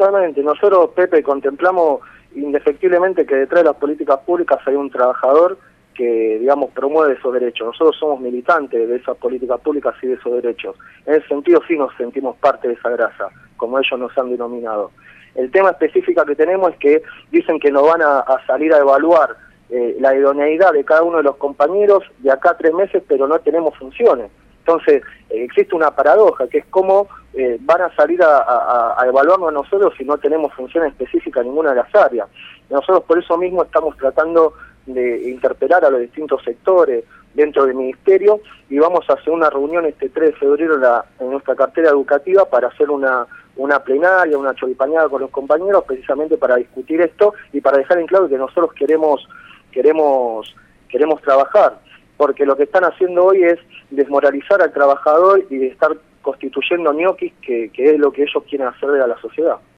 totalmente. Nosotros, Pepe, contemplamos indefectiblemente que detrás de las políticas públicas hay un trabajador que, digamos, promueve esos derechos. Nosotros somos militantes de esas políticas públicas y de esos derechos. En ese sentido sí nos sentimos parte de esa grasa, como ellos nos han denominado. El tema específico que tenemos es que dicen que nos van a salir a evaluar la idoneidad de cada uno de los compañeros de acá a 3 meses, pero no tenemos funciones. Entonces, existe una paradoja, que es cómo van a salir a evaluarnos a nosotros si no tenemos función específica en ninguna de las áreas. Nosotros por eso mismo estamos tratando de interpelar a los distintos sectores dentro del ministerio y vamos a hacer una reunión este 3 de febrero en nuestra cartera educativa para hacer una plenaria, una choripaneada con los compañeros, precisamente para discutir esto y para dejar en claro que nosotros queremos trabajar, porque lo que están haciendo hoy es desmoralizar al trabajador y estar constituyendo ñoquis, que es lo que ellos quieren hacer de la sociedad.